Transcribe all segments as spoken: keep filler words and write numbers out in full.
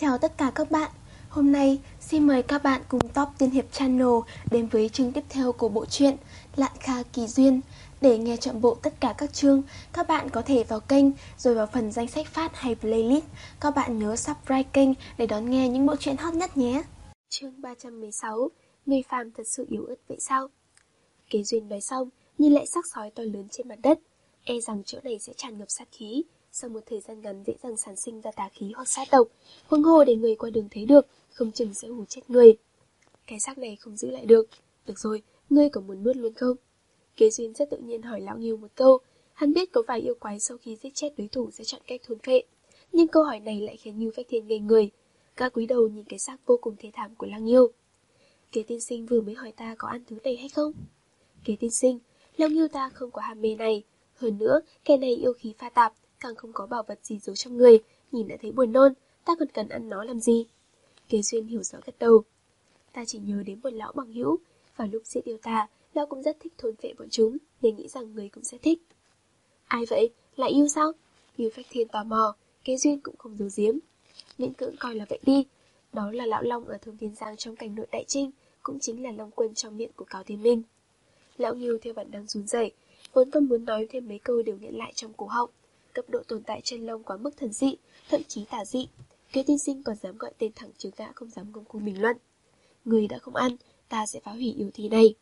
Chào tất cả các bạn. Hôm nay xin mời các bạn cùng Top Tiên Hiệp Channel đến với chương tiếp theo của bộ truyện Lạn Kha Kỳ Duyên. Để nghe trọn bộ tất cả các chương, các bạn có thể vào kênh rồi vào phần danh sách phát hay playlist. Các bạn nhớ subscribe kênh để đón nghe những bộ truyện hot nhất nhé. Chương ba trăm mười sáu. Người phàm thật sự yếu ớt vậy sao? Kế Duyên nói xong, nhìn lại xác sói to lớn trên mặt đất, e rằng chỗ này sẽ tràn ngập sát khí. Sau một thời gian ngắn dễ dàng sản sinh ra tà khí hoặc sát độc, huống hồ để người qua đường thấy được, không chừng sẽ hù chết người. Cái xác này không giữ lại được. Được rồi, ngươi có muốn nuốt luôn không? Kế Duyên rất tự nhiên hỏi lão Nghiêu một câu. Hắn biết có vài yêu quái sau khi giết chết đối thủ sẽ chọn cách thôn phệ, nhưng câu hỏi này lại khiến Ngưu Phách Thiên ngây người. Các quý đầu nhìn cái xác vô cùng thê thảm của lão Nghiêu. Kế tiên sinh vừa mới hỏi ta có ăn thứ này hay không? Kế tiên sinh, lão Nghiêu ta không có ham mê này. Hơn nữa, kẻ này yêu khí pha tạp, càng không có bảo vật gì giấu trong người, nhìn đã thấy buồn nôn, ta còn cần ăn nó làm gì? Kế Duyên hiểu rõ gật đầu. Ta chỉ nhớ đến một lão bằng hữu, vào lúc giết yêu ta, lão cũng rất thích thôn phệ bọn chúng, nên nghĩ rằng người cũng sẽ thích. Ai vậy? Là yêu sao? Ngưu Phách Thiên tò mò, Kế Duyên cũng không giấu giếm. Miễn cưỡng coi là vậy đi. Đó là lão Long ở Thông Thiên Giang trong cảnh nội đại trinh, cũng chính là Long Quân trong miệng của Cao Thiên Minh. Lão Ngưu theo bản năng run rẩy, vốn còn muốn nói thêm mấy câu đều nghẹn lại trong cổ họng. Cấp độ tồn tại chân lông quá mức thần dị, thậm chí tà dị. Kế tiên sinh còn dám gọi tên thẳng chứ gã không dám ngông cuồng bình luận. Người đã không ăn, ta sẽ phá hủy yêu thi này.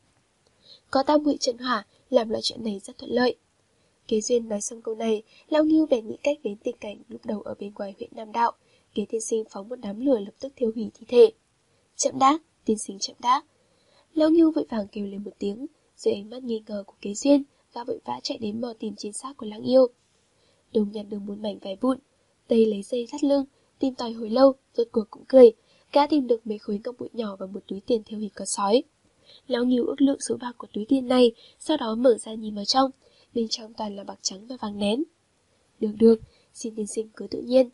Có tam muội chân hỏa, làm loại chuyện này rất thuận lợi. Kế Duyên nói xong câu này, lão Ngưu bèn nghĩ cách đến tình cảnh lúc đầu ở bên ngoài huyện Nam Đạo. Kế tiên sinh phóng một đám lửa lập tức thiêu hủy thi thể. Chậm đã, tiên sinh chậm đã. Lão Ngưu vội vàng kêu lên một tiếng, dưới ánh mắt nghi ngờ của Kế Duyên, gã vội vã chạy đến mò tìm trên xác của Lăng Yêu. Đồng nhặt được một mảnh vải vụn, Tây lấy dây thắt lưng, tìm tòi hồi lâu, rốt cuộc cũng cười. Gã tìm được mấy khối ngọc bụi nhỏ và một túi tiền theo hình con sói. Lão Ngưu ước lượng số bạc của túi tiền này, sau đó mở ra nhìn vào trong, bên trong toàn là bạc trắng và vàng nén. Được được, xin tiên sinh cứ tự nhiên.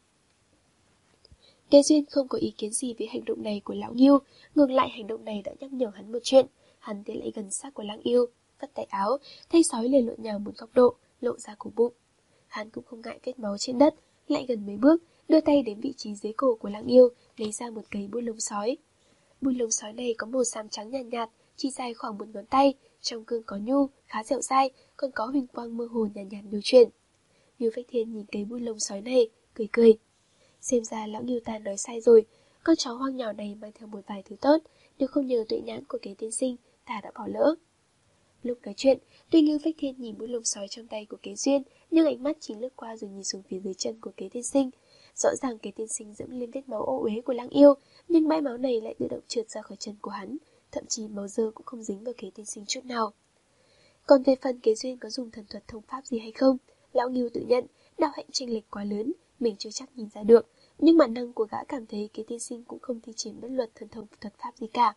Kế Duyên không có ý kiến gì với hành động này của lão Ngưu, ngược lại hành động này đã nhắc nhở hắn một chuyện. Hắn tiến lại gần xác của Lăng Yêu, vắt tay áo, thay sói liền lộn nhào một góc độ, lộ ra cổ bụng. Hắn cũng không ngại vết máu trên đất, lại gần mấy bước, đưa tay đến vị trí dưới cổ của Lăng Yêu, lấy ra một cây bút lông sói. Bút lông sói này có màu xám trắng nhàn nhạt, nhạt, chỉ dài khoảng một ngón tay, trong cương có nhu, khá dẻo dai, còn có huỳnh quang mơ hồ nhàn nhạt, nhạt lưu chuyển. Ngưu Phách Thiên nhìn cây bút lông sói này, cười cười. Xem ra lão Ngưu ta nói sai rồi, con chó hoang nhỏ này mang theo một vài thứ tốt, nếu không nhờ tuệ nhãn của Kế tiên sinh, ta đã bỏ lỡ. Lúc nói chuyện, tuy Ngưu Phách Thiên nhìn bút lông sói trong tay của Kế Duyên, nhưng ánh mắt chỉ lướt qua rồi nhìn xuống phía dưới chân của Kế tiên sinh. Rõ ràng Kế tiên sinh dẫm lên vết máu ô uế của Lăng Yêu, nhưng bãi máu này lại tự động trượt ra khỏi chân của hắn, thậm chí máu dơ cũng không dính vào Kế tiên sinh chút nào. Còn về phần Kế Duyên có dùng thần thuật thông pháp gì hay không, lão Ngưu tự nhận đạo hạnh chênh lệch quá lớn, mình chưa chắc nhìn ra được, nhưng bản năng của gã cảm thấy Kế tiên sinh cũng không thi triển bất luật thần thông thuật pháp gì cả.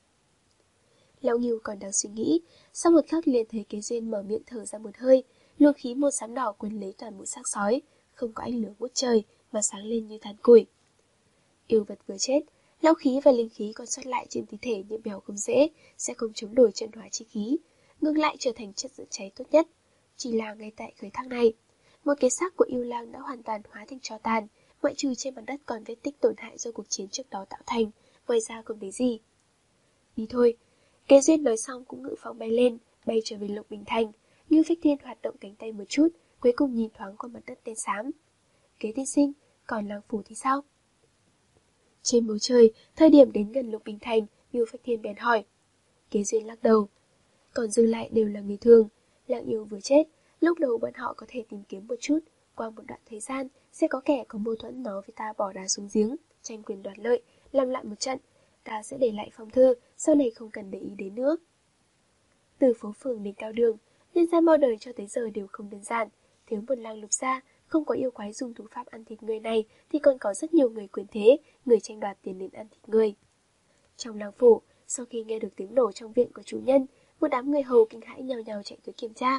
Lão Ngưu còn đang suy nghĩ, sau một khắc liền thấy Kế Duyên mở miệng thở ra một hơi, luồng khí màu xám đỏ quấn lấy toàn bộ xác sói, không có ánh lửa ngút trời mà sáng lên như than củi. Yêu vật vừa chết, lão khí và linh khí còn sót lại trên thi thể như bèo không dễ, sẽ không chống đổi chân hóa chi khí, ngược lại trở thành chất dẫn cháy tốt nhất. Chỉ là ngay tại khởi thác này, một cái xác của yêu lang đã hoàn toàn hóa thành tro tàn, ngoại trừ trên mặt đất còn vết tích tổn hại do cuộc chiến trước đó tạo thành, ngoài ra không thấy gì. Đi thôi. Kế Duyên nói xong cũng ngự phong bay lên, bay trở về Lục Bình Thành. Ngưu Phách Thiên hoạt động cánh tay một chút, cuối cùng nhìn thoáng qua mặt đất đen xám. Kế tiên sinh, còn làng phủ thì sao? Trên bầu trời, thời điểm đến gần Lục Bình Thành, Ngưu Phách Thiên bèn hỏi. Kế Duyên lắc đầu. Còn dư lại đều là người thường. Lạng Yêu vừa chết, lúc đầu bọn họ có thể tìm kiếm một chút, qua một đoạn thời gian sẽ có kẻ có mâu thuẫn nói với ta bỏ đá xuống giếng, tranh quyền đoạt lợi, làm lại một trận. Ta sẽ để lại phong thư, sau này không cần để ý đến nữa. Từ phố phường đến cao đường, nhân gian bao đời cho tới giờ đều không đơn giản. Thiếu một làng Lục gia, không có yêu quái dùng thủ pháp ăn thịt người này, thì còn có rất nhiều người quyền thế, người tranh đoạt tiền đến ăn thịt người. Trong làng phủ, sau khi nghe được tiếng nổ trong viện của chủ nhân, một đám người hầu kinh hãi nhào nhào chạy tới kiểm tra.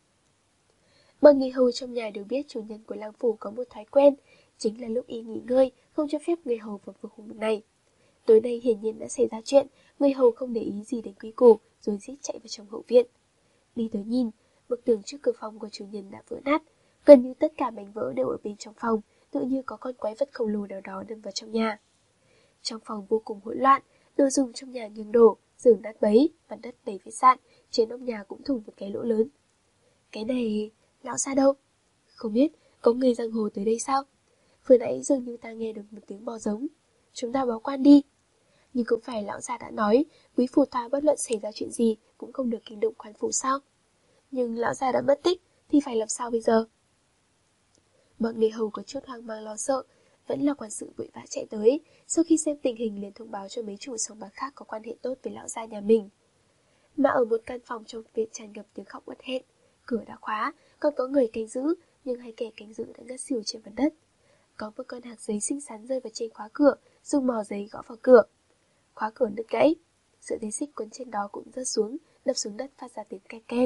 Mọi người hầu trong nhà đều biết chủ nhân của làng phủ có một thói quen, chính là lúc y nghỉ ngơi, không cho phép người hầu vào vực hùng này. Tối nay hiển nhiên đã xảy ra chuyện, người hầu không để ý gì đến quý củ, rồi giết chạy vào trong hậu viện. Đi tới nhìn, bức tường trước cửa phòng của chủ nhân đã vỡ nát, gần như tất cả mảnh vỡ đều ở bên trong phòng, tự như có con quái vật khổng lồ nào đó đâm vào trong nhà. Trong phòng vô cùng hỗn loạn, đồ dùng trong nhà nghiêng đổ, giường nát bấy, mặt đất đầy vết sạn, trên nóc nhà cũng thủng một cái lỗ lớn. Cái này, lão gia đâu? Không biết, có người giang hồ tới đây sao? Vừa nãy dường như ta nghe được một tiếng bò giống. Chúng ta báo quan đi. Nhưng cũng phải lão gia đã nói, quý phủ ta bất luận xảy ra chuyện gì cũng không được kinh động quan phủ sao? Nhưng lão gia đã mất tích, thì phải làm sao bây giờ? Bọn người hầu có chút hoang mang lo sợ, vẫn là quản sự vội vã chạy tới, sau khi xem tình hình liền thông báo cho mấy chủ sòng bạc khác có quan hệ tốt với lão gia nhà mình. Mà ở một căn phòng trong viện tràn ngập tiếng khóc uất hẹn, cửa đã khóa, còn có người canh giữ, nhưng hai kẻ canh giữ đã ngất xỉu trên mặt đất. Có một con hạc giấy xinh xắn rơi vào trên khóa cửa, dùng mỏ giấy gõ vào cửa. Khóa cửa đứt gãy, sợi dây xích quấn trên đó cũng rớt xuống, đập xuống đất phát ra tiếng ken ken.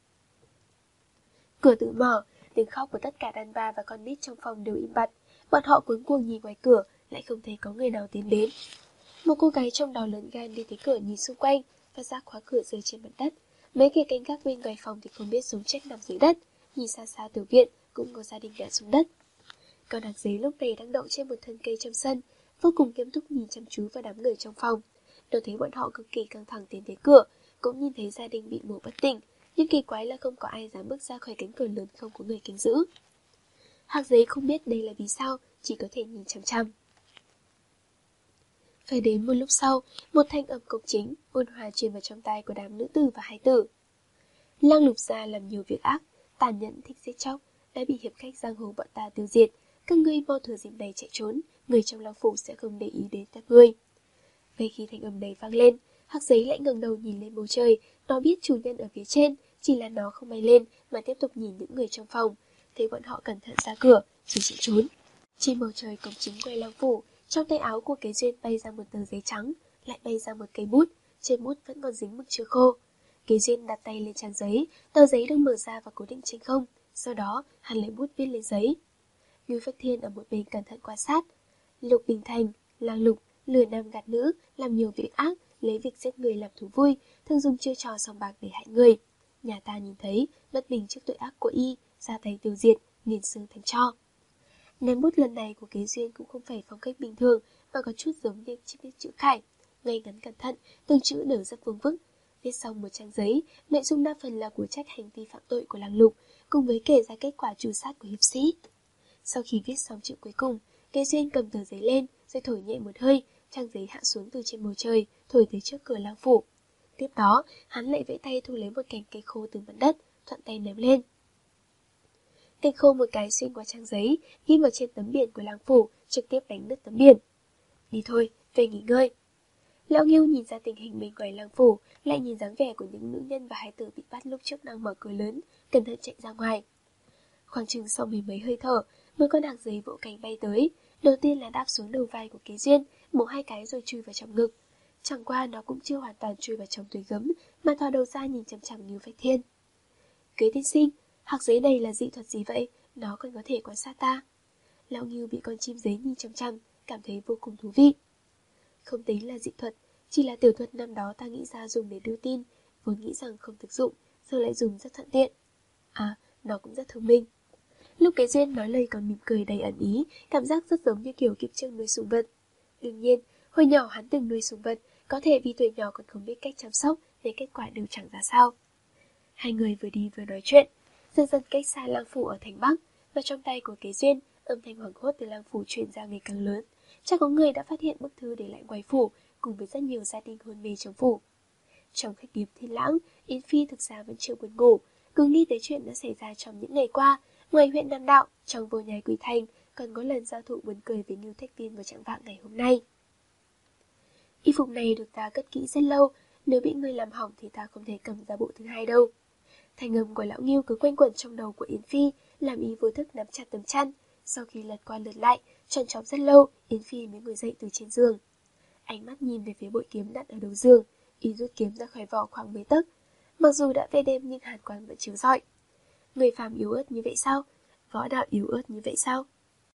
Cửa tự mở, tiếng khóc của tất cả đàn bà và con nít trong phòng đều im bặt. Bọn họ cuống cuồng nhìn ngoài cửa, lại không thấy có người nào tiến đến. Một cô gái trong đó lớn gan đi tới cửa nhìn xung quanh, phát giác khóa cửa rơi trên mặt đất. Mấy kẻ canh gác bên ngoài phòng thì không biết sống chết nằm dưới đất. Nhìn xa xa tiểu viện cũng có gia đình ngã xuống đất. Con hạc giấy lúc này đang đậu trên một thân cây trong sân, vô cùng nghiêm túc nhìn chăm chú vào đám người trong phòng. Tôi thấy bọn họ cực kỳ căng thẳng tiến tới cửa, cũng nhìn thấy gia đình bị mổ bất tỉnh, nhưng kỳ quái là không có ai dám bước ra khỏi cánh cửa lớn không có người canh giữ. Hạc giấy không biết đây là vì sao, chỉ có thể nhìn chăm chăm. Phải đến một lúc sau, một thanh âm cộc chính, ôn hòa truyền vào trong tai của đám nữ tử và hài tử. Lăng Lục gia làm nhiều việc ác, tàn nhẫn thích giết chóc, đã bị hiệp khách giang hồ bọn ta tiêu diệt. Các ngươi mau thừa dịp này chạy trốn, người trong lăng phủ sẽ không để ý đến các ngươi. Ngay khi thanh âm này vang lên, hạc giấy lại ngẩng đầu nhìn lên bầu trời. Nó biết chủ nhân ở phía trên, chỉ là nó không bay lên mà tiếp tục nhìn những người trong phòng. Thấy bọn họ cẩn thận ra cửa, rồi chạy trốn. Trên bầu trời cổng chính quay lăng phủ, trong tay áo của Kế Duyên bay ra một tờ giấy trắng, lại bay ra một cây bút. Trên bút vẫn còn dính mực chưa khô. Kế Duyên đặt tay lên trang giấy, tờ giấy được mở ra và cố định trên không. Sau đó hắn lấy bút viết lên giấy. Ngưu Phách Thiên ở một bên cẩn thận quan sát. Lục Bình Thành, Lang Lục, lừa nam gạt nữ, làm nhiều việc ác, lấy việc giết người làm thú vui, thường dùng chiêu trò sòng bạc để hại người. Nhà ta nhìn thấy, bất bình trước tội ác của y, ra tay tiêu diệt, nghiền xương thành tro. Ném bút lần này của Kế Duyên cũng không phải phong cách bình thường, mà có chút giống như chiếc viết chữ khải, ngay ngắn cẩn thận, từng chữ đều rất vương vức. Viết xong một trang giấy, nội dung đa phần là của trách hành vi phạm tội của Lang Lục, cùng với kể ra kết quả trù sát của hiệp sĩ. Sau khi viết xong chữ cuối cùng, Kế Duyên cầm tờ giấy lên, rồi thổi nhẹ một hơi, trang giấy hạ xuống từ trên bầu trời, thổi tới trước cửa lang phủ. Tiếp đó, hắn lại vẫy tay thu lấy một cành cây khô từ mặt đất, thuận tay ném lên. Cây khô một cái xuyên qua trang giấy, ghi vào trên tấm biển của lang phủ, trực tiếp đánh đứt tấm biển. Đi thôi, về nghỉ ngơi. Lão Ngưu nhìn ra tình hình bên ngoài lang phủ, lại nhìn dáng vẻ của những nữ nhân và hài tử bị bắt lúc trước đang mở cửa lớn, cẩn thận chạy ra ngoài. Khoảng chừng sau mười mấy hơi thở, một con hạc giấy vỗ cánh bay tới. Đầu tiên là đáp xuống đầu vai của Kế Duyên, mổ hai cái rồi chui vào trong ngực. Chẳng qua nó cũng chưa hoàn toàn chui vào trong túi gấm, mà thò đầu ra nhìn chằm chằm Ngưu Phách Thiên. Kế tiên sinh, hạc giấy này là dị thuật gì vậy? Nó còn có thể quan sát ta. Lão Ngưu bị con chim giấy nhìn chằm chằm, cảm thấy vô cùng thú vị. Không tính là dị thuật, chỉ là tiểu thuật năm đó ta nghĩ ra dùng để đưa tin, vốn nghĩ rằng không thực dụng, giờ lại dùng rất thuận tiện. À, nó cũng rất thông minh. Lúc Kế Duyên nói lời còn mỉm cười đầy ẩn ý, cảm giác rất giống như kiểu kiếp trước nuôi sủng vật. Đương nhiên, hồi nhỏ hắn từng nuôi sủng vật, có thể vì tuổi nhỏ còn không biết cách chăm sóc, nên kết quả đều chẳng ra sao. Hai người vừa đi vừa nói chuyện, dần dần cách xa lang phủ ở thành Bắc, và trong tay của Kế Duyên, âm thanh hoảng hốt từ lang phủ truyền ra ngày càng lớn. Chắc có người đã phát hiện bức thư để lại ngoài phủ, cùng với rất nhiều gia đình hôn mê trong phủ. Trong khách điếm Thiên Lãng, Yến Phi thực ra vẫn chưa buồn ngủ, cứ nghĩ tới chuyện đã xảy ra trong những ngày qua. Ngoài huyện Nam Đạo, trong vô nhai Quỷ Thành, còn có lần giao thủ buồn cười với Ngưu Thách Viên vào trạng vạng ngày hôm nay. Y phục này được ta cất kỹ rất lâu, nếu bị người làm hỏng thì ta không thể cầm ra bộ thứ hai đâu. Thành âm của lão Ngưu cứ quanh quẩn trong đầu của Yến Phi, làm y vô thức nắm chặt tấm chăn. Sau khi lật qua lượt lại, tròn trọc rất lâu, Yến Phi mới ngồi dậy từ trên giường. Ánh mắt nhìn về phía bội kiếm đặt ở đầu giường, y rút kiếm ra khỏi vỏ khoảng mấy tấc. Mặc dù đã về đêm nhưng hàn quang vẫn chiếu rọi. Người phàm yếu ớt như vậy sao? Võ đạo yếu ớt như vậy sao?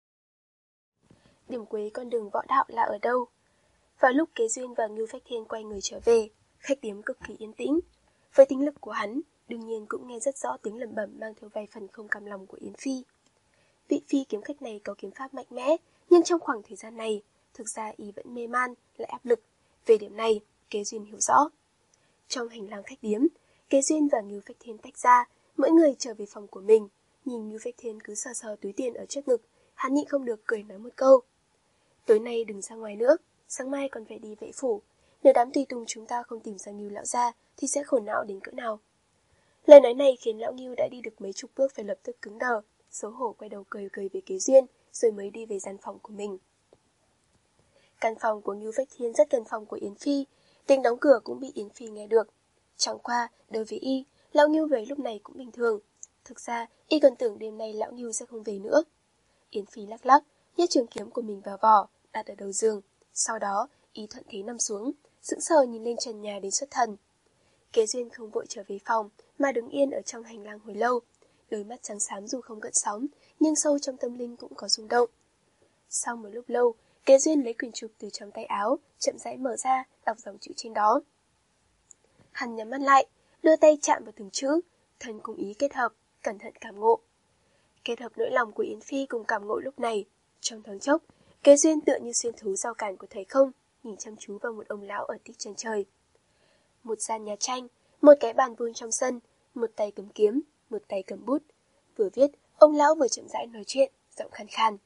Điểm cuối con đường võ đạo là ở đâu? Vào lúc Kế Duyên và Ngưu Phách Thiên quay người trở về, khách điếm cực kỳ yên tĩnh. Với tính lực của hắn, đương nhiên cũng nghe rất rõ tiếng lẩm bẩm mang theo vài phần không cam lòng của Yến Phi. vị phi kiếm khách này có kiếm pháp mạnh mẽ, nhưng trong khoảng thời gian này, thực ra y vẫn mê man, lại áp lực. Về điểm này, Kế Duyên hiểu rõ. Trong hành lang khách điếm, Kế Duyên và Ngưu Phách Thiên tách ra, mỗi người trở về phòng của mình. Nhìn Ngưu Phách Thiên cứ sờ sờ túi tiền ở trước ngực, hắn nhịn không được cười nói một câu. Tối nay đừng ra ngoài nữa, sáng mai còn phải đi vệ phủ. Nếu đám tùy tùng chúng ta không tìm ra Ngưu lão gia thì sẽ khổ não đến cỡ nào. Lời nói này khiến lão Ngưu đã đi được mấy chục bước phải lập tức cứng đờ, xấu hổ quay đầu cười cười với Kế Duyên, rồi mới đi về gian phòng của mình. Căn phòng của Ngưu Phách Thiên rất gần phòng của Yến Phi, tiếng đóng cửa cũng bị Yến Phi nghe được. Chẳng qua, đối với y, lão Ngưu về lúc này cũng bình thường. Thực ra, y còn tưởng đêm nay lão Ngưu sẽ không về nữa. Yến Phi lắc lắc, nhét trường kiếm của mình vào vỏ, đặt ở đầu giường. Sau đó, y thuận thế nằm xuống, sững sờ nhìn lên trần nhà đến xuất thần. Kế Duyên không vội trở về phòng, mà đứng yên ở trong hành lang hồi lâu. Đôi mắt trắng xám dù không gợn sóng, nhưng sâu trong tâm linh cũng có rung động. Sau một lúc lâu, Kế Duyên lấy quyển trục từ trong tay áo, chậm rãi mở ra, đọc dòng chữ trên đó. Hắn nhắm mắt lại, đưa tay chạm vào từng chữ, thân cùng ý kết hợp, cẩn thận cảm ngộ. Kết hợp nỗi lòng của Yến Phi cùng cảm ngộ lúc này, trong thoáng chốc, Kế Duyên tựa như xuyên thấu rào cản của thầy không, nhìn chăm chú vào một ông lão ở tích chân trời. Một gian nhà tranh, một cái bàn vuông trong sân, một tay cầm kiếm, một tay cầm bút. Vừa viết, ông lão vừa chậm rãi nói chuyện, giọng khàn khàn.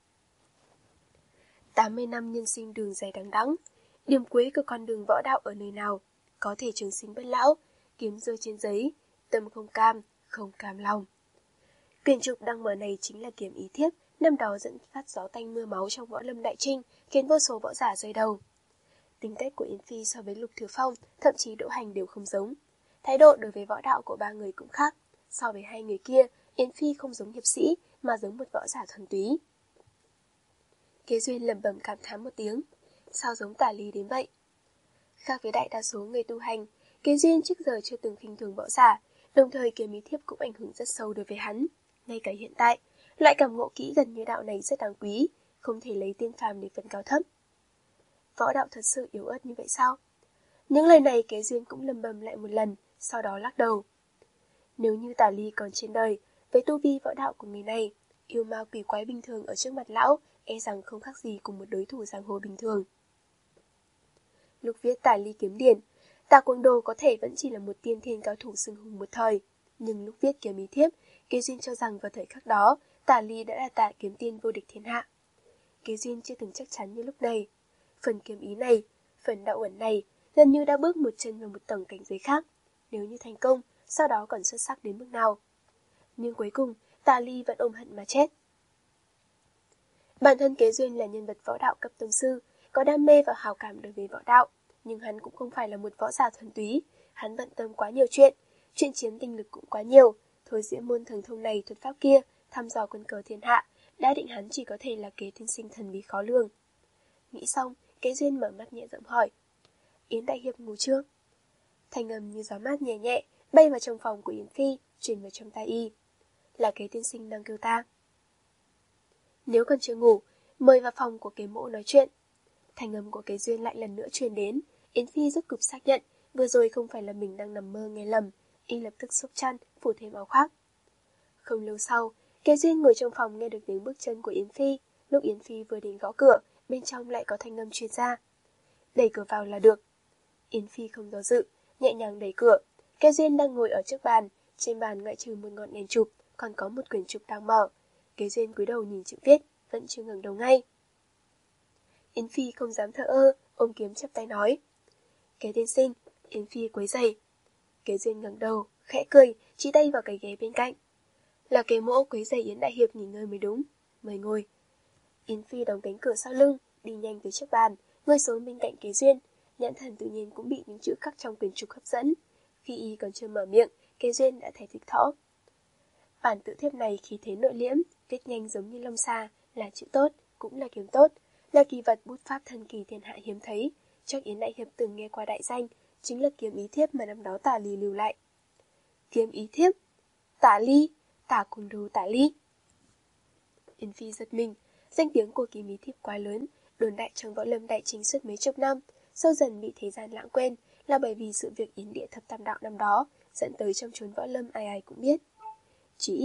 tám mươi năm nhân sinh đường dài đằng đẵng, điểm cuối của con đường võ đạo ở nơi nào, có thể trường sinh bất lão, kiếm rơi trên giấy, tâm không cam, không cam lòng. Quyển trục đang mở này chính là kiếm ý thiếp, năm đó dẫn phát gió tanh mưa máu trong võ lâm đại trinh, khiến vô số võ giả rơi đầu. Tính cách của Yến Phi so với Lục Thừa Phong, thậm chí Đỗ Hành đều không giống. Thái độ đối với võ đạo của ba người cũng khác. So với hai người kia, Yến Phi không giống hiệp sĩ, mà giống một võ giả thuần túy. Kế Duyên lẩm bẩm cảm thán một tiếng. Sao giống Tả Ly đến vậy? Khác với đại đa số người tu hành, Kế Duyên trước giờ chưa từng khinh thường võ giả, đồng thời kiếm ý thiếp cũng ảnh hưởng rất sâu đối với hắn. Ngay cả hiện tại, loại cảm ngộ kỹ gần như đạo này rất đáng quý, không thể lấy tiên phàm để phân cao thấp. Võ đạo thật sự yếu ớt như vậy sao? Những lời này Kế Duyên cũng lầm bầm lại một lần, sau đó lắc đầu. Nếu như Tả Ly còn trên đời, với tu vi võ đạo của người này, yêu ma quỷ quái bình thường ở trước mặt lão, e rằng không khác gì cùng một đối thủ giang hồ bình thường. Lúc viết Tả Ly kiếm điển, Tả Quang Đồ có thể vẫn chỉ là một tiên thiên cao thủ xưng hùng một thời, nhưng lúc viết kiếm ý thiếp, Kế Duyên cho rằng vào thời khắc đó, Tả Ly đã là Tả kiếm tiên vô địch thiên hạ. Kế Duyên chưa từng chắc chắn như lúc này. Phần kiếm ý này, phần đạo ẩn này, gần như đã bước một chân vào một tầng cảnh giới khác. Nếu như thành công, sau đó còn xuất sắc đến mức nào. Nhưng cuối cùng, Tả Ly vẫn ôm hận mà chết. Bản thân Kế Duyên là nhân vật võ đạo cấp tông sư, có đam mê và hào cảm đối với võ đạo, nhưng hắn cũng không phải là một võ giả thuần túy. Hắn bận tâm quá nhiều chuyện, chuyện chiếm tinh lực cũng quá nhiều, thôi diễn môn thần thông này thuật pháp kia, thăm dò quân cờ thiên hạ, đã định hắn chỉ có thể là Kế tiên sinh thần bí khó lường. Nghĩ xong, Kế Duyên mở mắt nhẹ giọng hỏi. Yến đại hiệp ngủ chưa? Thanh âm như gió mát nhẹ nhẹ, bay vào trong phòng của Yến Phi, truyền vào trong tai y. Là Kế tiên sinh đang kêu ta. Nếu còn chưa ngủ, mời vào phòng của Kế mỗ nói chuyện. Thanh âm của Kế Duyên lại lần nữa truyền đến. Yến Phi rốt cục xác nhận, vừa rồi không phải là mình đang nằm mơ nghe lầm. Y lập tức xốc chăn, phủ thêm áo khoác. Không lâu sau, Kế Duyên ngồi trong phòng nghe được tiếng bước chân của Yến Phi. Lúc Yến Phi vừa đến gõ cửa, bên trong lại có thanh âm truyền ra. Đẩy cửa vào là được. Yến Phi không do dự, nhẹ nhàng đẩy cửa. Kế Duyên đang ngồi ở trước bàn, trên bàn ngoại trừ một ngọn đèn chụp, còn có một quyển trục đang mở. Kế Duyên cúi đầu nhìn chữ viết, vẫn chưa ngẩng đầu ngay. Yến Phi không dám thở ơ, ôm kiếm chắp tay nói. Kế tiên sinh, Yến Phi quấy rầy. Kế Duyên ngẩng đầu, khẽ cười, chỉ tay vào cái ghế bên cạnh. Là Kế mỗ quấy rầy Yến đại hiệp nghỉ ngơi mới đúng, mời ngồi. Yến Phi đóng cánh cửa sau lưng, đi nhanh tới trước bàn, ngồi xuống bên cạnh Kế Duyên, nhãn thần tự nhiên cũng bị những chữ khắc trong quyển trục hấp dẫn. Khi y còn chưa mở miệng, Kế Duyên đã thấy thích thỏ. Bản tự thiếp này khí thế nội liễm, viết nhanh giống như long xa, là chữ tốt, cũng là kiếm tốt, là kỳ vật bút pháp thần kỳ thiên hạ hiếm thấy. Chắc Yến đại hiệp từng nghe qua đại danh, chính là kiếm ý thiếp mà năm đó Tả Ly lưu lại. Kiếm ý thiếp? Tả Ly? Tả Quang Đồ Tả Ly? Yến Phi giật mình, danh tiếng của kiếm ý thiếp quá lớn, đồn đại trong võ lâm đại chính suốt mấy chục năm, sau dần bị thế gian lãng quên, là bởi vì sự việc Yến địa thập tam đạo năm đó dẫn tới trong chốn võ lâm ai ai cũng biết. Chỉ ít,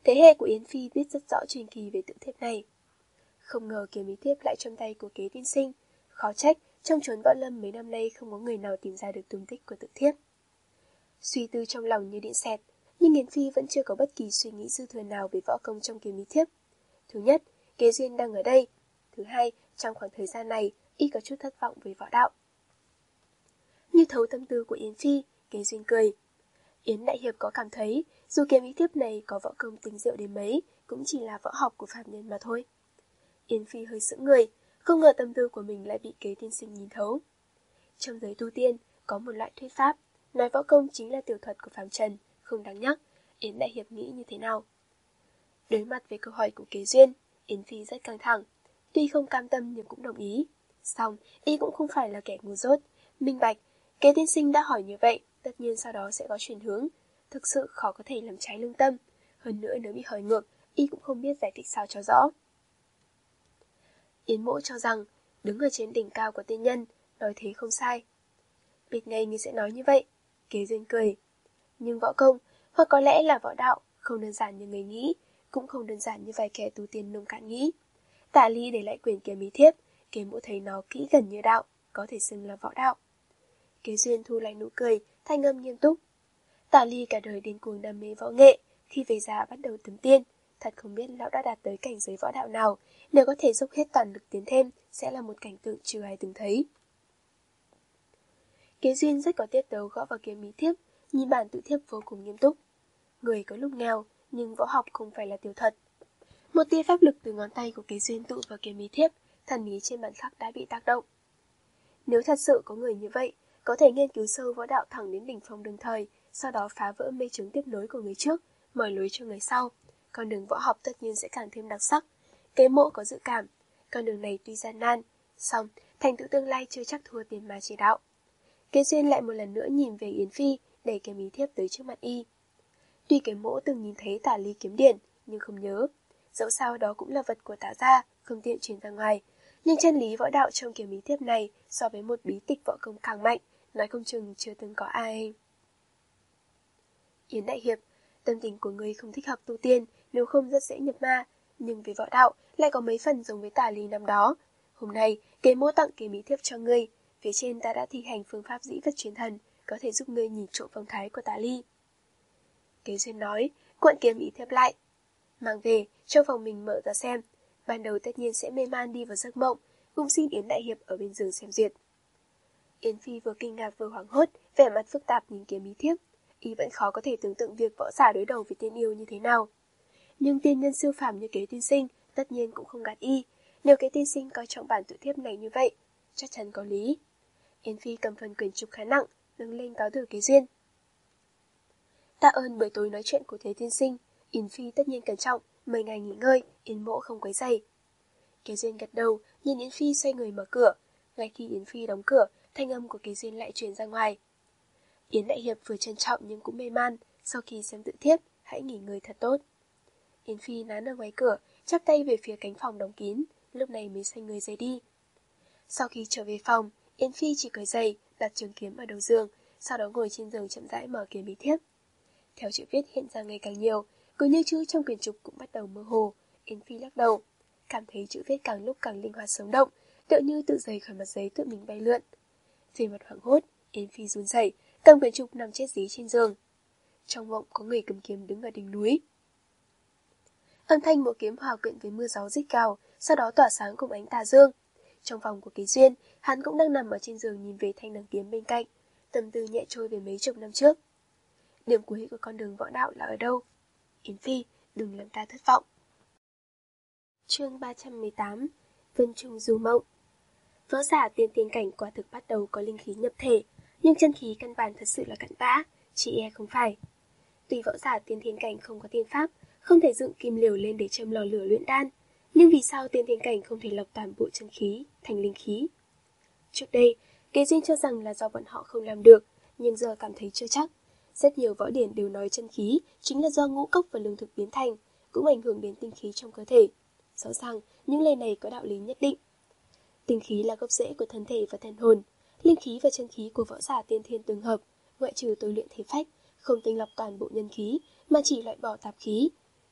Thế hệ của Yến Phi biết rất rõ truyền kỳ về tự thiếp này. Không ngờ kiếm ý thiếp lại trong tay của Kế tiên sinh. Khó trách, trong chốn võ lâm mấy năm nay không có người nào tìm ra được tung tích của tự thiếp. Suy tư trong lòng như điện xẹt, nhưng Yến Phi vẫn chưa có bất kỳ suy nghĩ dư thừa nào về võ công trong kiếm ý thiếp. Thứ nhất, Kế duyên đang ở đây. Thứ hai, trong khoảng thời gian này, y có chút thất vọng về võ đạo. Như thấu tâm tư của Yến Phi, Kế duyên cười. Yến đại hiệp có cảm thấy, dù kiếm ý thiếp này có võ công tinh diệu đến mấy, cũng chỉ là võ học của phạm nhân mà thôi. Yến Phi hơi sững người, không ngờ tâm tư của mình lại bị Kế tiên sinh nhìn thấu. Trong giới tu tiên, có một loại thuyết pháp, nói võ công chính là tiểu thuật của phàm trần, không đáng nhắc. Yến đại hiệp nghĩ như thế nào? Đối mặt với câu hỏi của Kế duyên, Yến Phi rất căng thẳng, tuy không cam tâm nhưng cũng đồng ý. Xong, y cũng không phải là kẻ ngu dốt, minh bạch, Kế tiên sinh đã hỏi như vậy, tất nhiên sau đó sẽ có chuyển hướng, thực sự khó có thể làm trái lương tâm. Hơn nữa nếu bị hỏi ngược, y cũng không biết giải thích sao cho rõ. Yến Mỗ cho rằng, đứng ở trên đỉnh cao của tiên nhân, nói thế không sai. Biết ngay người sẽ nói như vậy, Kế duyên cười. Nhưng võ công, hoặc có lẽ là võ đạo, không đơn giản như người nghĩ, cũng không đơn giản như vài kẻ tu tiên nông cạn nghĩ. Tạ Ly để lại quyền kiếm ý thiếp, Kế Mỗ thấy nó kỹ gần như đạo, có thể xưng là võ đạo. Kế duyên thu lại nụ cười, thanh âm nghiêm túc. Tạ Ly cả đời điên cuồng đam mê võ nghệ, khi về già bắt đầu tấn tiên, thật không biết lão đã đạt tới cảnh giới võ đạo nào, nếu có thể dốc hết toàn lực tiến thêm, sẽ là một cảnh tượng chưa ai từng thấy. Kế duyên rất có tiết tấu gõ vào kiếm ý thiếp, nhìn bản tự thiếp vô cùng nghiêm túc. Người có lúc nghèo, nhưng võ học không phải là tiểu thuật. Một tia pháp lực từ ngón tay của Kế duyên tụ vào kiếm ý thiếp, thần ý trên bản khắc đã bị tác động. Nếu thật sự có người như vậy, có thể nghiên cứu sâu võ đạo thẳng đến đỉnh phong đương thời, sau đó phá vỡ mê chướng tiếp nối của người trước, mở lối cho người sau, con đường võ học tất nhiên sẽ càng thêm đặc sắc. Kế Mộ có dự cảm, con đường này tuy gian nan, song thành tựu tương lai chưa chắc thua tiền mà chỉ đạo. Kế duyên lại một lần nữa nhìn về Yến Phi, đẩy kiếm ý thiếp tới trước mặt y. Tuy Kế Mỗ từng nhìn thấy Tả Ly kiếm điển, nhưng không nhớ. Dẫu sao đó cũng là vật của Tả gia, không tiện truyền ra ngoài. Nhưng chân lý võ đạo trong kiếm ý thiếp này so với một bí tịch võ công càng mạnh, nói không chừng chưa từng có ai. Yến đại hiệp, tâm tình của ngươi không thích hợp tu tiên, nếu không rất dễ nhập ma, nhưng về võ đạo lại có mấy phần giống với Tả Ly năm đó. Hôm nay, Kế Mỗ tặng kiếm ý thiếp cho ngươi, phía trên ta đã thi hành phương pháp dĩ vật truyền thần, có thể giúp ngươi nhìn trộm phong thái của Tả Ly. Kế duyên nói, cuộn kiếm ý thiếp lại. Mang về, trong phòng mình mở ra xem. Ban đầu tất nhiên sẽ mê man đi vào giấc mộng, cùng xin Yến đại hiệp ở bên giường xem duyệt. Yến Phi vừa kinh ngạc vừa hoảng hốt, vẻ mặt phức tạp nhìn kiếm ý thiếp. Y vẫn khó có thể tưởng tượng việc võ giả đối đầu với tiên yêu như thế nào. Nhưng tiên nhân siêu phàm như Kế tiên sinh, tất nhiên cũng không gạt y. Nếu Kế tiên sinh coi trọng bản tự thiếp này như vậy, chắc chắn có lý. Yến Phi cầm phần quyển trục khá nặng, nâng lên cáo từ Kế duyên. Tạ ơn buổi tối nói chuyện của Kế tiên sinh, Yến Phi tất nhiên cẩn trọng, mời ngày nghỉ ngơi, Yến Mỗ không quấy rầy. Kế duyên gật đầu, nhìn Yến Phi xoay người mở cửa. Ngay khi Yến Phi đóng cửa, thanh âm của Kế duyên lại truyền ra ngoài. Yến đại hiệp vừa trân trọng nhưng cũng mê man, sau khi xem tự thiếp, hãy nghỉ ngơi thật tốt. Yến Phi nán ở ngoài cửa, chắp tay về phía cánh phòng đóng kín, lúc này mới xoay người rời đi. Sau khi trở về phòng, Yến Phi chỉ cởi giày, đặt trường kiếm ở đầu giường, sau đó ngồi trên giường chậm rãi mở kiếm ý thiếp. Theo chữ viết hiện ra ngày càng nhiều, cứ như chữ trong quyển trục cũng bắt đầu mơ hồ. Yến Phi lắc đầu, cảm thấy chữ viết càng lúc càng linh hoạt sống động, tựa như tự rời khỏi mặt giấy tự mình bay lượn. Về mặt hoảng hốt, Yến Phi run rẩy, cầm quyển trục nằm chết dí trên giường. Trong mộng có người cầm kiếm đứng ở đỉnh núi. Âm thanh mũi kiếm hòa quyện với mưa gió rít gào, sau đó tỏa sáng cùng ánh tà dương. Trong phòng của Kế duyên, hắn cũng đang nằm ở trên giường nhìn về thanh đằng kiếm bên cạnh, tâm tư nhẹ trôi về mấy chục năm trước. Điểm cuối của con đường võ đạo là ở đâu? Yến Phi, đừng làm ta thất vọng. Chương ba trăm mười tám, Vân Trung Du Mộng. Võ giả tiên tiên cảnh quả thực bắt đầu có linh khí nhập thể, nhưng chân khí căn bản thật sự là cặn bã, chỉ e không phải. Tuy võ giả tiên thiên cảnh không có tiên pháp, không thể dựng kim liều lên để châm lò lửa luyện đan, nhưng vì sao tiên thiên cảnh không thể lọc toàn bộ chân khí thành linh khí? Trước đây, Kế duyên cho rằng là do bọn họ không làm được, nhưng giờ cảm thấy chưa chắc. Rất nhiều võ điển đều nói chân khí chính là do ngũ cốc và lương thực biến thành, cũng ảnh hưởng đến tinh khí trong cơ thể. Rõ ràng, những lời này có đạo lý nhất định. Tinh khí là gốc rễ của thân thể và thần hồn, linh khí và chân khí của võ giả tiên thiên tương hợp, ngoại trừ tôi luyện thể phách, không tinh lọc toàn bộ nhân khí, mà chỉ loại bỏ tạp khí.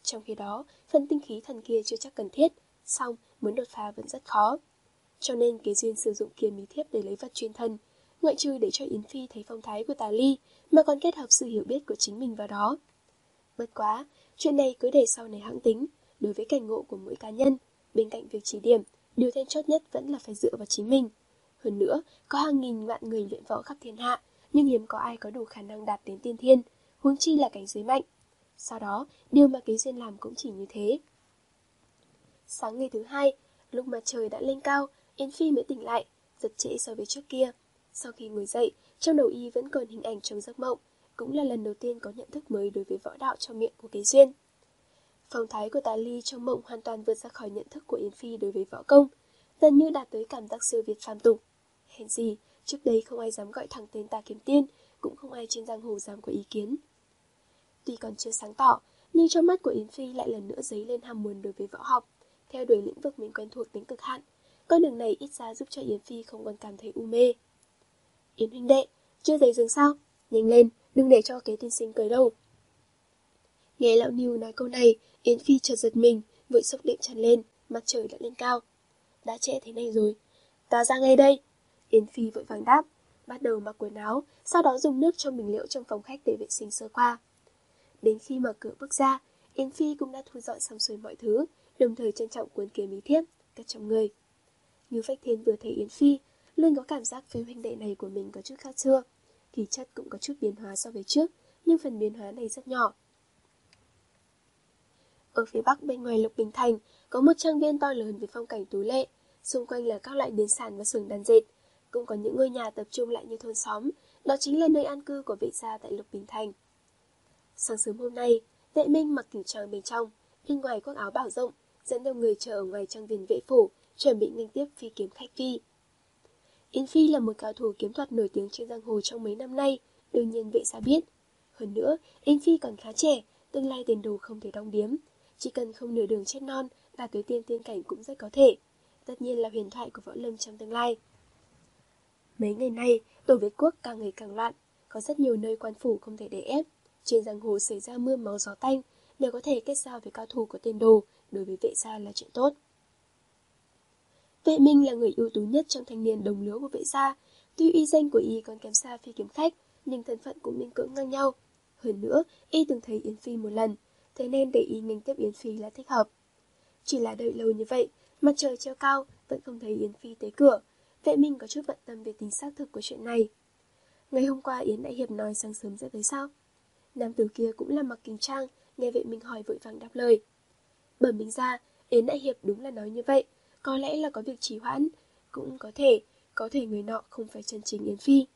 Trong khi đó, phần tinh khí thần kia chưa chắc cần thiết, song muốn đột phá vẫn rất khó. Cho nên Kế Duyên sử dụng kiếm ý thiếp để lấy vật truyền thần, ngoại trừ để cho Yến Phi thấy phong thái của Tà Ly, mà còn kết hợp sự hiểu biết của chính mình vào đó. Bất quá, chuyện này cứ để sau này hãng tính. Đối với cảnh ngộ của mỗi cá nhân, bên cạnh việc chỉ điểm, điều then chốt nhất vẫn là phải dựa vào chính mình. Hơn nữa, có hàng nghìn vạn người luyện võ khắp thiên hạ, nhưng hiếm có ai có đủ khả năng đạt đến tiên thiên, huống chi là cảnh giới mạnh. Sau đó, điều mà Kế Duyên làm cũng chỉ như thế. Sáng ngày thứ hai, lúc mặt trời đã lên cao, Yến Phi mới tỉnh lại, giật trễ so với trước kia. Sau khi ngồi dậy, trong đầu y vẫn còn hình ảnh trong giấc mộng, cũng là lần đầu tiên có nhận thức mới đối với võ đạo trong miệng của Kế Duyên. Phong thái của Tà Ly trong mộng hoàn toàn vượt ra khỏi nhận thức của Yến Phi đối với võ công, gần như đạt tới cảm giác siêu việt phàm tục. Hèn gì, trước đây không ai dám gọi thẳng tên Tà Kiếm Tiên, cũng không ai trên giang hồ dám có ý kiến. Tuy còn chưa sáng tỏ, nhưng trong mắt của Yến Phi lại lần nữa dấy lên ham muốn đối với võ học, theo đuổi lĩnh vực mình quen thuộc đến cực hạn. Con đường này ít ra giúp cho Yến Phi không còn cảm thấy u mê. Yến huynh đệ, chưa thấy dừng sao? Nhanh lên, đừng để cho Kế tiên sinh cười đâu. Nghe lão Niu nói câu này, Yến Phi chợt giật mình, vội xốc đệm chăn lên, mặt trời đã lên cao. Đã trễ thế này rồi, ta ra ngay đây. Yến Phi vội vàng đáp, bắt đầu mặc quần áo, sau đó dùng nước trong bình liễu trong phòng khách để vệ sinh sơ qua. Đến khi mở cửa bước ra, Yến Phi cũng đã thu dọn xong xuôi mọi thứ, đồng thời trân trọng cuốn kiếm ý thiếp cất trong người. Như Phách Thiên vừa thấy Yến Phi, luôn có cảm giác với huynh đệ này của mình có chút khác xưa. Khí chất cũng có chút biến hóa so với trước, nhưng phần biến hóa này rất nhỏ. Ở phía bắc bên ngoài Lục Bình Thành, có một trang viên to lớn với phong cảnh tú lệ, xung quanh là các loại điền sản và xưởng đan dệt, cũng có những ngôi nhà tập trung lại như thôn xóm, đó chính là nơi an cư của vệ gia tại Lục Bình Thành. Sáng sớm hôm nay, Vệ Minh mặc cửu trang bên trong, bên ngoài khoác áo bảo rộng, dẫn đầu người chờ ở ngoài trang viên vệ phủ, chuẩn bị nghênh tiếp phi kiếm khách Phi. Yến Phi là một cao thủ kiếm thuật nổi tiếng trên giang hồ trong mấy năm nay, đương nhiên vệ gia biết. Hơn nữa, Yến Phi còn khá trẻ, tương lai tiền đồ không thể đong điếm. Chỉ cần không nửa đường chết non, đạt tới tiên tiên cảnh cũng rất có thể. Tất nhiên là huyền thoại của võ lâm trong tương lai. Mấy ngày nay, Tổ Việt Quốc càng ngày càng loạn, có rất nhiều nơi quan phủ không thể đè ép. Trên giang hồ xảy ra mưa máu gió tanh, nếu có thể kết giao với cao thủ có tiền đồ, đối với vệ gia là chuyện tốt. Vệ Minh là người ưu tú nhất trong thanh niên đồng lứa của vệ gia. Tuy uy danh của y còn kém xa phi kiếm khách, nhưng thân phận cũng miễn cưỡng ngang nhau. Hơn nữa, y từng thấy Yến Phi một lần, thế nên để y nghênh tiếp Yến Phi là thích hợp. Chỉ là đợi lâu như vậy, mặt trời treo cao, vẫn không thấy Yến Phi tới cửa. Vệ Minh có chút bận tâm về tính xác thực của chuyện này. Ngày hôm qua Yến Đại Hiệp nói sáng sớm sẽ tới sao? Nam tử kia cũng là mặc kính trang, nghe Vệ Minh hỏi vội vàng đáp lời. Bẩm minh ra, Yến Đại Hiệp đúng là nói như vậy, có lẽ là có việc trì hoãn, cũng có thể, có thể người nọ không phải chân chính Yến Phi.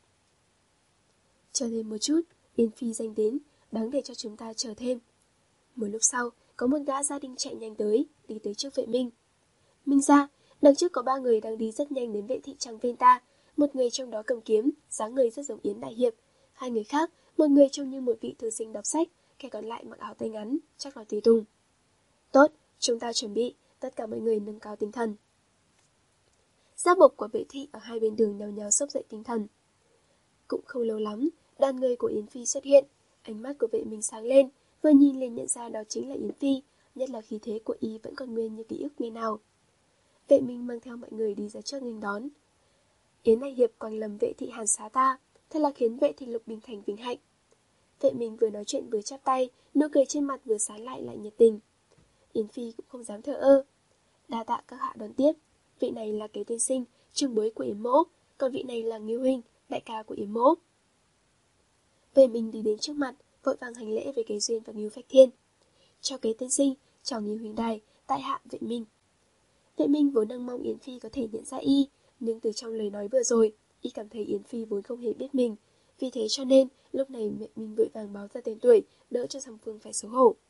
Chờ thêm một chút, Yến Phi danh đến, đáng để cho chúng ta chờ thêm. Một lúc sau, có một gã gia đình chạy nhanh tới, đi tới trước Vệ Minh. Minh ra, đằng trước có ba người đang đi rất nhanh đến vệ thị trang viên ta, một người trong đó cầm kiếm, dáng người rất giống Yến Đại Hiệp. Hai người khác, một người trông như một vị thư sinh đọc sách, kẻ còn lại mặc áo tay ngắn, chắc là tùy tùng. Tốt, chúng ta chuẩn bị, tất cả mọi người nâng cao tinh thần. Gia bộc của vệ thị ở hai bên đường nhào nhào xốc dậy tinh thần. Cũng không lâu lắm, đoàn người của Yến Phi xuất hiện, ánh mắt của Vệ Minh sáng lên, vừa nhìn liền nhận ra đó chính là Yến Phi, nhất là khí thế của y vẫn còn nguyên như ký ức ngày nào. Vệ Minh mang theo mọi người đi ra trước nghênh đón. Yến Đại Hiệp quanh lầm vệ thị hàn xá ta, thật là khiến vệ thị Lục Bình Thành vinh hạnh. Vệ Minh vừa nói chuyện vừa chắp tay, nụ cười trên mặt vừa sáng lại lại nhiệt tình. Yến Phi cũng không dám thờ ơ. Đa tạ các hạ đón tiếp, vị này là Kế tiên sinh, trưởng bối của Yến mỗ, còn vị này là Ngưu huynh, đại ca của Yến mỗ. Vệ Minh đi đến trước mặt, vội vàng hành lễ với Kế Duyên và Ngưu Phách Thiên. Chào Kế tiên sinh, chào Ngưu huynh đài, tại hạ Vệ Minh. Vệ Minh vốn đang mong Yến Phi có thể nhận ra y, nhưng từ trong lời nói vừa rồi, y cảm thấy Yến Phi vốn không hề biết mình, vì thế cho nên lúc này Vệ Minh vội vàng báo ra tên tuổi, đỡ cho song phương phải xấu hổ.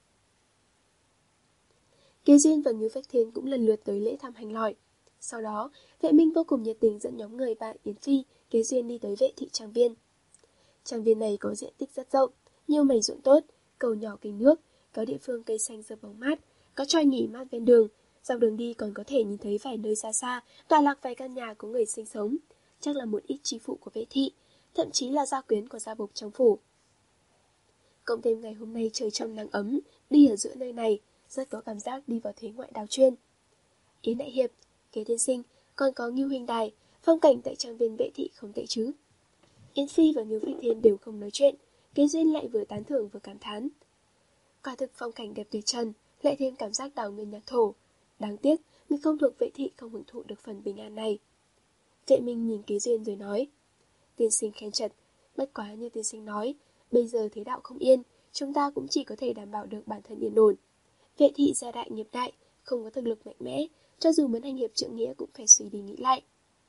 Kế Duyên và Ngưu Phách Thiên cũng lần lượt tới lễ thăm hành lỏi. Sau đó, Vệ Minh vô cùng nhiệt tình dẫn nhóm người bạn Yến Phi, Kế Duyên đi tới vệ thị trang viên. Trang viên này có diện tích rất rộng, nhiều mảnh ruộng tốt, cầu nhỏ kênh nước, có địa phương cây xanh rợp bóng mát, có tròi nghỉ mát ven đường. Dọc đường đi còn có thể nhìn thấy vài nơi xa xa, tọa lạc vài căn nhà có người sinh sống, chắc là một ít chi phụ của vệ thị, thậm chí là gia quyến của gia bộc trong phủ. Cộng thêm ngày hôm nay trời trong nắng ấm, Đi ở giữa nơi này, rất có cảm giác đi vào thế ngoại đào chuyên. Yến đại hiệp, Kế tiên sinh, còn có Ngưu huynh đài, phong cảnh tại trang viên Vệ thị không tệ chứ? Yến Phi và Ngưu Phách Thiên đều không nói chuyện, Kế Duyên lại vừa tán thưởng vừa cảm thán. Quả thực phong cảnh đẹp tuyệt trần, lại thêm cảm giác đào nguyên nhạc thổ. Đáng tiếc, người không thuộc Vệ thị không hưởng thụ được phần bình an này. Vệ Minh nhìn Kế Duyên rồi nói, tiên sinh khen chật, bất quá như tiên sinh nói, bây giờ thế đạo không yên, chúng ta cũng chỉ có thể đảm bảo được bản thân yên ổn. Vệ thị gia đại nghiệp đại, không có thực lực mạnh mẽ, cho dù muốn hành hiệp trượng nghĩa cũng phải suy đi nghĩ lại.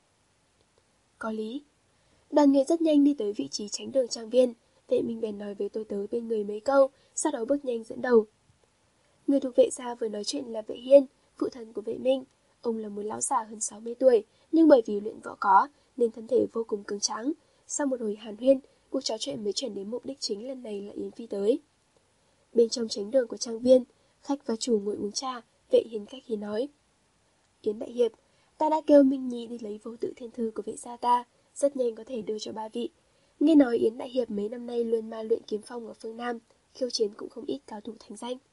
Có lý. Đoàn người rất nhanh đi tới vị trí tránh đường trang viên. Vệ Minh bèn nói với tôi tớ bên người mấy câu, sau đó bước nhanh dẫn đầu. Người thuộc Vệ gia vừa nói chuyện là Vệ Hiên, phụ thân của Vệ Minh. Ông là một lão già hơn sáu mươi tuổi, nhưng bởi vì luyện võ có nên thân thể vô cùng cứng tráng. Sau một hồi hàn huyên, cuộc trò chuyện mới chuyển đến mục đích chính lần này là Yến Phi tới. Bên trong tránh đường của trang viên, khách và chủ ngồi uống trà. Vệ Hiên khách khí nói, Yến đại hiệp, ta đã kêu Minh Nhi đi lấy vô tự thiên thư của Vệ gia ta, rất nhanh có thể đưa cho ba vị. Nghe nói Yến đại hiệp mấy năm nay luôn ma luyện kiếm phong ở phương Nam, khiêu chiến cũng không ít cao thủ thành danh.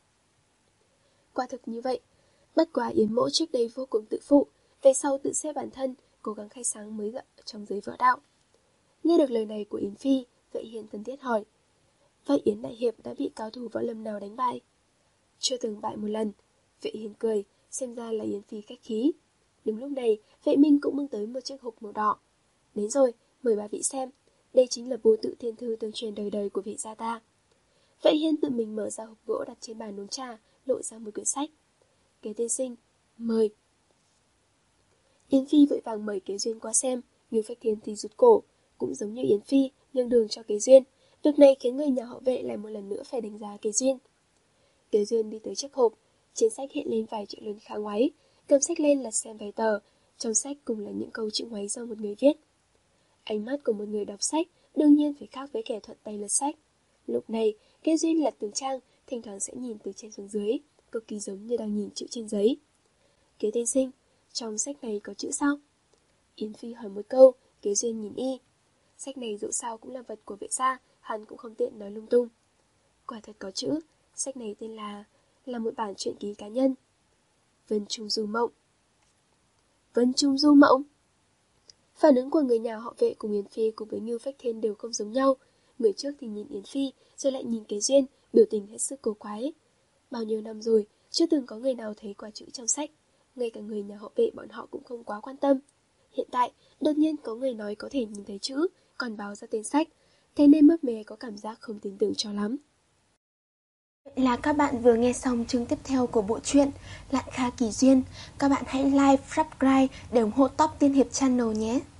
Quả thực như vậy, bất quá Yến mỗ trước đây vô cùng tự phụ, về sau tự xếp bản thân, cố gắng khai sáng mới gặp trong giới võ đạo. Nghe được lời này của Yến Phi, Vệ Hiên thân thiết hỏi, vậy Yến đại hiệp đã bị cao thủ võ lâm nào đánh bại? Chưa từng bại một lần. Vệ Hiên cười, xem ra là Yến Phi khách khí. Đúng lúc này, Vệ Minh cũng bưng tới một chiếc hộp màu đỏ. Đến rồi, mời bà vị xem, đây chính là vô tự thiên thư tương truyền đời đời của Vệ gia ta. Vệ Hiên tự mình mở ra hộp gỗ đặt trên bàn uống trà, lộ ra một quyển sách. Kế tiên sinh, mời. Yến Phi vội vàng mời Kế Duyên qua xem, Ngưu Phách Thiên thì rụt cổ, cũng giống như Yến Phi, nhường đường cho Kế Duyên. Việc này khiến người nhà họ Vệ lại một lần nữa phải đánh giá Kế Duyên. Kế Duyên đi tới chiếc hộp, trên sách hiện lên vài chữ lớn khá ngoáy, cầm sách lên lật xem vài tờ, trong sách cùng là những câu chữ ngoáy do một người viết. Ánh mắt của một người đọc sách đương nhiên phải khác với kẻ thuận tay lật sách. Lúc này, Kế Duyên lật từng trang, thỉnh thoảng sẽ nhìn từ trên xuống dưới, cực kỳ giống như đang nhìn chữ trên giấy. Kế tiên sinh, trong sách này có chữ sao? Yến Phi hỏi một câu, Kế Duyên nhìn y. Sách này dẫu sao cũng là vật của Vệ gia, hắn cũng không tiện nói lung tung. Quả thật có chữ, sách này tên là là một bản truyện ký cá nhân. Vân Trung Du Mộng. Vân Trung Du Mộng. Phản ứng của người nhà họ Vệ cùng Yến Phi cùng với Ngưu Phách Thiên đều không giống nhau. Người trước thì nhìn Yến Phi, rồi lại nhìn Kế Duyên, biểu tình hết sức cổ quái. Bao nhiêu năm rồi, chưa từng có người nào thấy quả chữ trong sách. Ngay cả người nhà họ Vệ bọn họ cũng không quá quan tâm. Hiện tại, đột nhiên có người nói có thể nhìn thấy chữ, còn báo ra tên sách, thế nên mấp mé có cảm giác không tin tưởng cho lắm. Vậy là các bạn vừa nghe xong chương tiếp theo của bộ truyện Lạn Kha Kỳ Duyên. Các bạn hãy like, subscribe để ủng hộ Top Tiên Hiệp Channel nhé.